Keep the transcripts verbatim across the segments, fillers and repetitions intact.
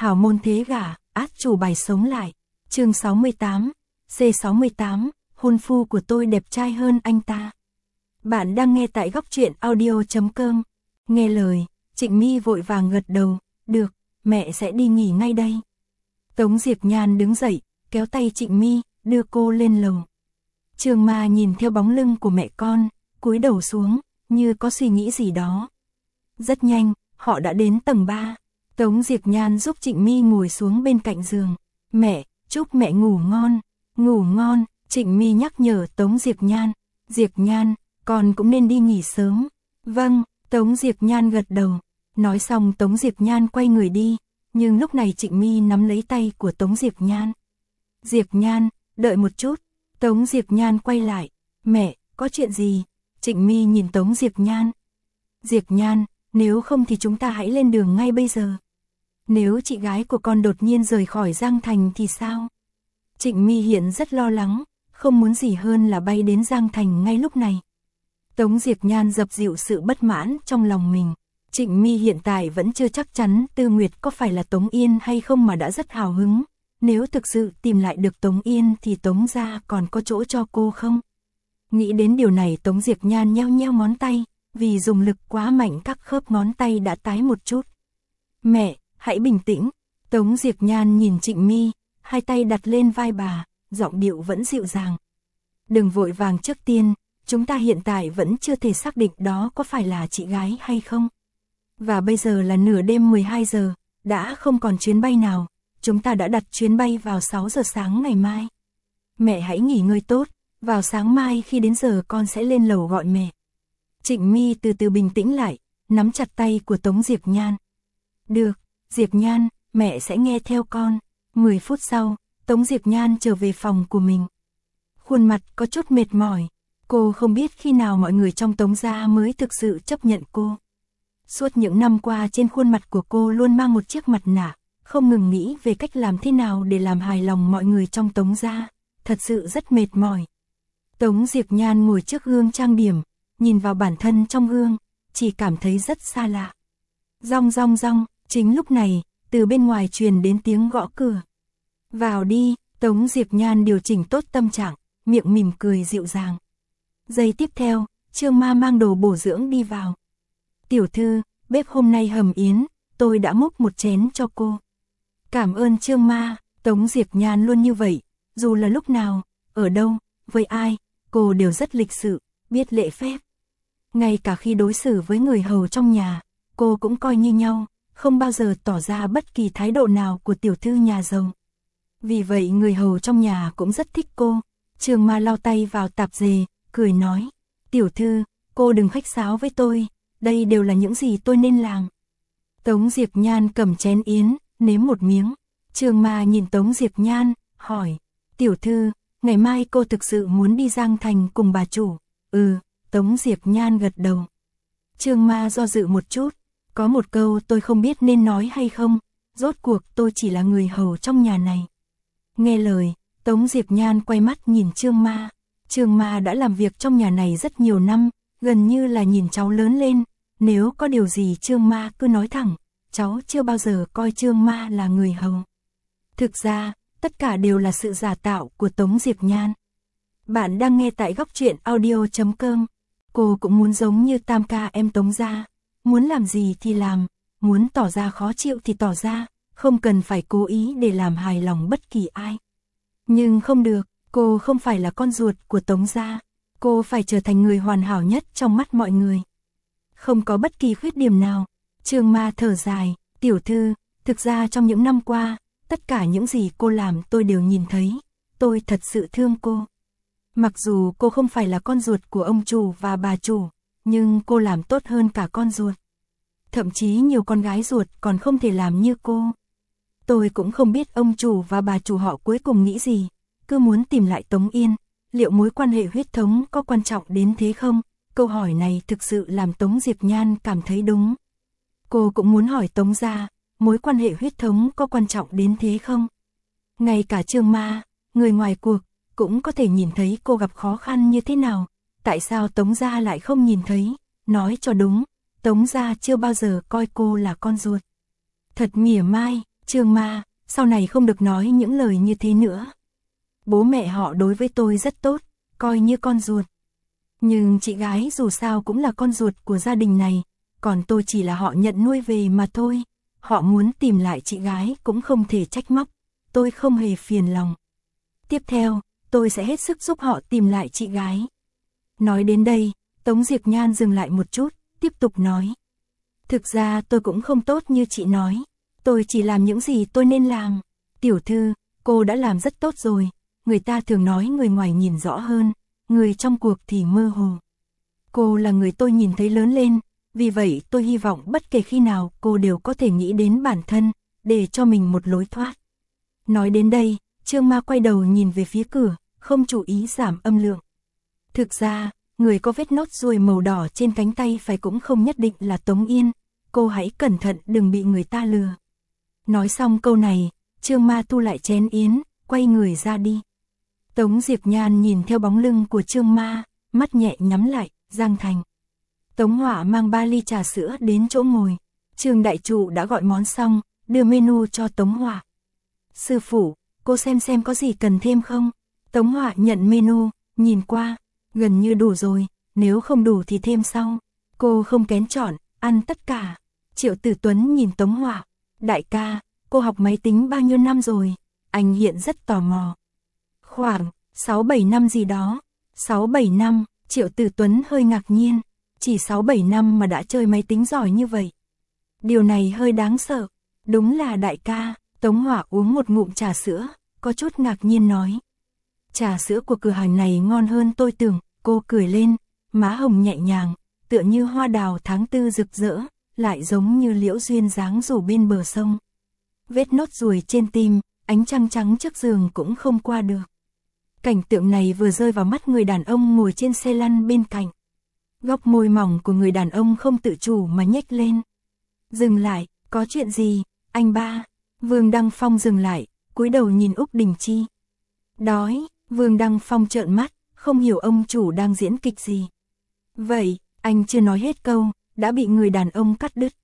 Hảo môn thế gả, át chủ bài sống lại. Chương sáu mươi tám, C sáu mươi tám, hôn phu của tôi đẹp trai hơn anh ta. Bạn đang nghe tại góc truyện audio chấm com. Nghe lời, Trịnh My vội vàng gật đầu, được, mẹ sẽ đi nghỉ ngay đây. Tống Diệp Nhan đứng dậy, kéo tay Trịnh My, đưa cô lên lầu. Trương Ma nhìn theo bóng lưng của mẹ con, cúi đầu xuống, như có suy nghĩ gì đó. Rất nhanh, họ đã đến tầng ba. Tống Diệp Nhan giúp Trịnh My ngồi xuống bên cạnh giường. Mẹ, chúc mẹ ngủ ngon, ngủ ngon, Trịnh My nhắc nhở Tống Diệp Nhan. Diệp Nhan, con cũng nên đi nghỉ sớm. Vâng, Tống Diệp Nhan gật đầu. Nói xong Tống Diệp Nhan quay người đi, nhưng lúc này Trịnh My nắm lấy tay của Tống Diệp Nhan. Diệp Nhan, đợi một chút. Tống Diệp Nhan quay lại. Mẹ, có chuyện gì? Trịnh My nhìn Tống Diệp Nhan. Diệp Nhan, nếu không thì chúng ta hãy lên đường ngay bây giờ. Nếu chị gái của con đột nhiên rời khỏi Giang Thành thì sao? Trịnh My hiện rất lo lắng, không muốn gì hơn là bay đến Giang Thành ngay lúc này. Tống Diệp Nhan dập dịu sự bất mãn trong lòng mình. Trịnh My hiện tại vẫn chưa chắc chắn Tư Nguyệt có phải là Tống Yên hay không mà đã rất hào hứng. Nếu thực sự tìm lại được Tống Yên thì Tống gia còn có chỗ cho cô không? Nghĩ đến điều này Tống Diệp Nhan nheo nheo ngón tay, vì dùng lực quá mạnh các khớp ngón tay đã tái một chút. Mẹ, hãy bình tĩnh. Tống Diệp Nhan nhìn Trịnh My, hai tay đặt lên vai bà, giọng điệu vẫn dịu dàng. Đừng vội vàng, trước tiên, chúng ta hiện tại vẫn chưa thể xác định đó có phải là chị gái hay không. Và bây giờ là nửa đêm mười hai giờ, đã không còn chuyến bay nào, chúng ta đã đặt chuyến bay vào sáu giờ sáng ngày mai. Mẹ hãy nghỉ ngơi tốt, vào sáng mai khi đến giờ con sẽ lên lầu gọi mẹ. Trịnh My từ từ bình tĩnh lại, nắm chặt tay của Tống Diệp Nhan. Được, Diệp Nhan, mẹ sẽ nghe theo con. mười phút sau, Tống Diệp Nhan trở về phòng của mình. Khuôn mặt có chút mệt mỏi, cô không biết khi nào mọi người trong Tống gia mới thực sự chấp nhận cô. Suốt những năm qua trên khuôn mặt của cô luôn mang một chiếc mặt nạ, không ngừng nghĩ về cách làm thế nào để làm hài lòng mọi người trong Tống gia, thật sự rất mệt mỏi. Tống Diệp Nhan ngồi trước gương trang điểm, nhìn vào bản thân trong gương, chỉ cảm thấy rất xa lạ. Rong rong rong, chính lúc này, từ bên ngoài truyền đến tiếng gõ cửa. Vào đi, Tống Diệp Nhan điều chỉnh tốt tâm trạng, miệng mỉm cười dịu dàng. Giây tiếp theo, Trương Ma mang đồ bổ dưỡng đi vào. Tiểu thư, bếp hôm nay hầm yến, tôi đã múc một chén cho cô. Cảm ơn Trương Ma, Tống Diệp Nhan luôn như vậy, dù là lúc nào, ở đâu, với ai, cô đều rất lịch sự, biết lễ phép. Ngay cả khi đối xử với người hầu trong nhà, cô cũng coi như nhau, không bao giờ tỏ ra bất kỳ thái độ nào của tiểu thư nhà giàu. Vì vậy người hầu trong nhà cũng rất thích cô. Trương Ma lau tay vào tạp dề, cười nói, tiểu thư, cô đừng khách sáo với tôi, đây đều là những gì tôi nên làm. Tống Diệp Nhan cầm chén yến, nếm một miếng. Trương Ma nhìn Tống Diệp Nhan, hỏi, tiểu thư, ngày mai cô thực sự muốn đi Giang Thành cùng bà chủ? Ừ, Tống Diệp Nhan gật đầu. Trương Ma do dự một chút, có một câu tôi không biết nên nói hay không, rốt cuộc tôi chỉ là người hầu trong nhà này. Nghe lời, Tống Diệp Nhan quay mắt nhìn Trương Ma. Trương Ma đã làm việc trong nhà này rất nhiều năm, gần như là nhìn cháu lớn lên, nếu có điều gì Trương Ma cứ nói thẳng, cháu chưa bao giờ coi Trương Ma là người hầu. Thực ra, tất cả đều là sự giả tạo của Tống Diệp Nhan. Bạn đang nghe tại góc truyện audio chấm com. Cô cũng muốn giống như tam ca em Tống gia, muốn làm gì thì làm, muốn tỏ ra khó chịu thì tỏ ra, không cần phải cố ý để làm hài lòng bất kỳ ai. Nhưng không được, cô không phải là con ruột của Tống gia, cô phải trở thành người hoàn hảo nhất trong mắt mọi người. Không có bất kỳ khuyết điểm nào. Trương Ma thở dài, tiểu thư, thực ra trong những năm qua, tất cả những gì cô làm tôi đều nhìn thấy, tôi thật sự thương cô. Mặc dù cô không phải là con ruột của ông chủ và bà chủ, nhưng cô làm tốt hơn cả con ruột. Thậm chí nhiều con gái ruột còn không thể làm như cô. Tôi cũng không biết ông chủ và bà chủ họ cuối cùng nghĩ gì, cứ muốn tìm lại Tống Yên. Liệu mối quan hệ huyết thống có quan trọng đến thế không? Câu hỏi này thực sự làm Tống Diệp Nhan cảm thấy đúng. Cô cũng muốn hỏi Tống gia, mối quan hệ huyết thống có quan trọng đến thế không? Ngay cả Trương Ma, người ngoài cuộc, cũng có thể nhìn thấy cô gặp khó khăn như thế nào. Tại sao Tống gia lại không nhìn thấy? Nói cho đúng, Tống gia chưa bao giờ coi cô là con ruột. Thật mỉa mai, Trương Ma, sau này không được nói những lời như thế nữa. Bố mẹ họ đối với tôi rất tốt, coi như con ruột. Nhưng chị gái dù sao cũng là con ruột của gia đình này, còn tôi chỉ là họ nhận nuôi về mà thôi. Họ muốn tìm lại chị gái cũng không thể trách móc, tôi không hề phiền lòng. Tiếp theo, tôi sẽ hết sức giúp họ tìm lại chị gái. Nói đến đây, Tống Diệp Nhan dừng lại một chút, tiếp tục nói. Thực ra tôi cũng không tốt như chị nói, tôi chỉ làm những gì tôi nên làm. Tiểu thư, cô đã làm rất tốt rồi, người ta thường nói người ngoài nhìn rõ hơn, người trong cuộc thì mơ hồ. Cô là người tôi nhìn thấy lớn lên, vì vậy tôi hy vọng bất kể khi nào cô đều có thể nghĩ đến bản thân, để cho mình một lối thoát. Nói đến đây, Trương Ma quay đầu nhìn về phía cửa, không chú ý giảm âm lượng. Thực ra, người có vết nốt ruồi màu đỏ trên cánh tay phải cũng không nhất định là Tống Yên, cô hãy cẩn thận đừng bị người ta lừa. Nói xong câu này, Trương Ma thu lại chén yến, quay người ra đi. Tống Diệp Nhan nhìn theo bóng lưng của Trương Ma, mắt nhẹ nhắm lại, Giang Thành. Tống Hỏa mang ba ly trà sữa đến chỗ ngồi. Trương đại trụ đã gọi món xong, đưa menu cho Tống Hỏa. Sư phụ, cô xem xem có gì cần thêm không? Tống Hỏa nhận menu, nhìn qua, gần như đủ rồi, nếu không đủ thì thêm sau. Cô không kén chọn, ăn tất cả. Triệu Tử Tuấn nhìn Tống Hỏa. Đại ca, cô học máy tính bao nhiêu năm rồi? Anh hiện rất tò mò. Khoảng sáu bảy năm gì đó. sáu bảy năm, Triệu Tử Tuấn hơi ngạc nhiên. Chỉ sáu bảy năm mà đã chơi máy tính giỏi như vậy. Điều này hơi đáng sợ. Đúng là đại ca. Tống Hỏa uống một ngụm trà sữa, có chút ngạc nhiên nói. Trà sữa của cửa hàng này ngon hơn tôi tưởng. Cô cười lên, má hồng nhẹ nhàng, tựa như hoa đào tháng tư rực rỡ, lại giống như liễu duyên dáng rủ bên bờ sông. Vết nốt ruồi trên tim, ánh trăng trắng trước giường cũng không qua được. Cảnh tượng này vừa rơi vào mắt người đàn ông ngồi trên xe lăn bên cạnh. Góc môi mỏng của người đàn ông không tự chủ mà nhếch lên. Dừng lại, có chuyện gì, anh ba? Vương Đăng Phong dừng lại, cúi đầu nhìn Úc Đình Chi. Đói, Vương Đăng Phong trợn mắt, không hiểu ông chủ đang diễn kịch gì. Vậy, anh chưa nói hết câu, đã bị người đàn ông cắt đứt.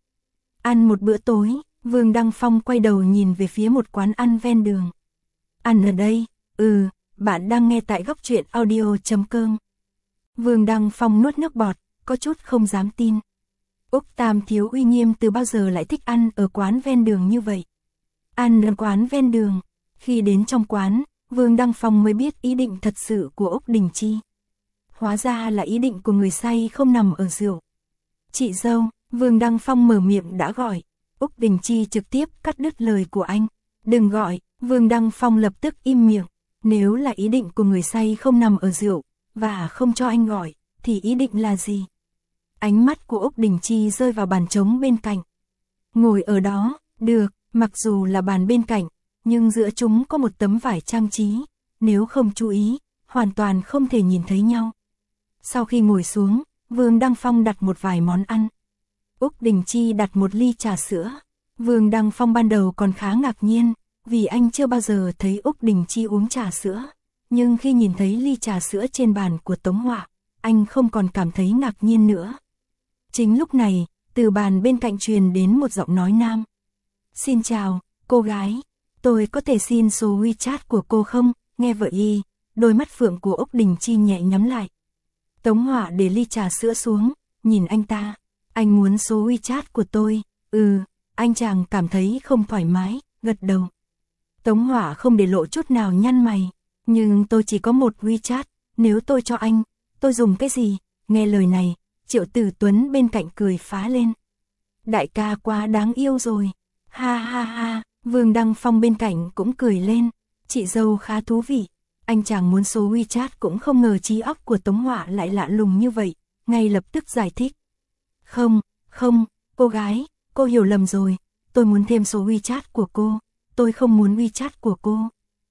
Ăn một bữa tối, Vương Đăng Phong quay đầu nhìn về phía một quán ăn ven đường. Ăn ở đây, ừ, bạn đang nghe tại góc truyện audio chấm com. Vương Đăng Phong nuốt nước bọt, có chút không dám tin. Úc Tam thiếu uy nghiêm từ bao giờ lại thích ăn ở quán ven đường như vậy? Ăn ở quán ven đường, khi đến trong quán, Vương Đăng Phong mới biết ý định thật sự của Úc Đình Chi. Hóa ra là ý định của người say không nằm ở rượu. Chị dâu, Vương Đăng Phong mở miệng đã gọi. Úc Đình Chi trực tiếp cắt đứt lời của anh. Đừng gọi, Vương Đăng Phong lập tức im miệng. Nếu là ý định của người say không nằm ở rượu, và không cho anh gọi, thì ý định là gì? Ánh mắt của Úc Đình Chi rơi vào bàn trống bên cạnh. Ngồi ở đó, được, mặc dù là bàn bên cạnh, nhưng giữa chúng có một tấm vải trang trí, nếu không chú ý, hoàn toàn không thể nhìn thấy nhau. Sau khi ngồi xuống, Vương Đăng Phong đặt một vài món ăn. Úc Đình Chi đặt một ly trà sữa. Vương Đăng Phong ban đầu còn khá ngạc nhiên, vì anh chưa bao giờ thấy Úc Đình Chi uống trà sữa. Nhưng khi nhìn thấy ly trà sữa trên bàn của Tống Hỏa, anh không còn cảm thấy ngạc nhiên nữa. Chính lúc này, từ bàn bên cạnh truyền đến một giọng nói nam. Xin chào, cô gái. Tôi có thể xin số WeChat của cô không? Nghe vậy y, đôi mắt phượng của Úc Đình Chi nhẹ nhắm lại. Tống Hỏa để ly trà sữa xuống, nhìn anh ta. Anh muốn số WeChat của tôi. Ừ, anh chàng cảm thấy không thoải mái, gật đầu. Tống Hỏa không để lộ chút nào nhăn mày. Nhưng tôi chỉ có một WeChat, nếu tôi cho anh, tôi dùng cái gì? Nghe lời này, Triệu Tử Tuấn bên cạnh cười phá lên. Đại ca quá đáng yêu rồi. Ha ha ha, Vương Đăng Phong bên cạnh cũng cười lên. Chị dâu khá thú vị. Anh chàng muốn số WeChat cũng không ngờ trí óc của Tống Hỏa lại lạ lùng như vậy, ngay lập tức giải thích. Không, không, cô gái, cô hiểu lầm rồi, tôi muốn thêm số WeChat của cô, tôi không muốn WeChat của cô.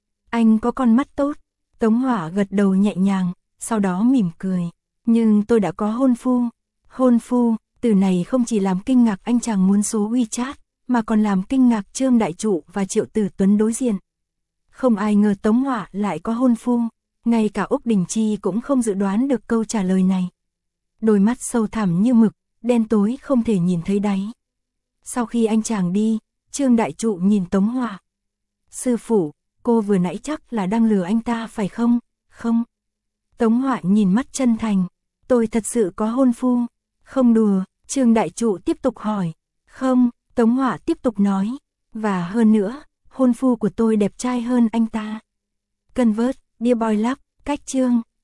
Anh có con mắt tốt. Tống Hỏa gật đầu nhẹ nhàng, sau đó mỉm cười. Nhưng tôi đã có hôn phu. Hôn phu, từ này không chỉ làm kinh ngạc anh chàng muốn số WeChat, mà còn làm kinh ngạc Trương Đại Trụ và Triệu Tử Tuấn đối diện. Không ai ngờ Tống Hỏa lại có hôn phu, ngay cả Úc Đình Chi cũng không dự đoán được câu trả lời này. Đôi mắt sâu thẳm như mực, đen tối không thể nhìn thấy đáy. Sau khi anh chàng đi, Trương Đại Trụ nhìn Tống Hỏa. Sư phụ, cô vừa nãy chắc là đang lừa anh ta phải không? Không. Tống Hỏa nhìn mắt chân thành. Tôi thật sự có hôn phu. Không đùa, Trương Đại Trụ tiếp tục hỏi. Không, Tống Hỏa tiếp tục nói. Và hơn nữa, hôn phu của tôi đẹp trai hơn anh ta. Convert, Dear Boy Love, cách chương.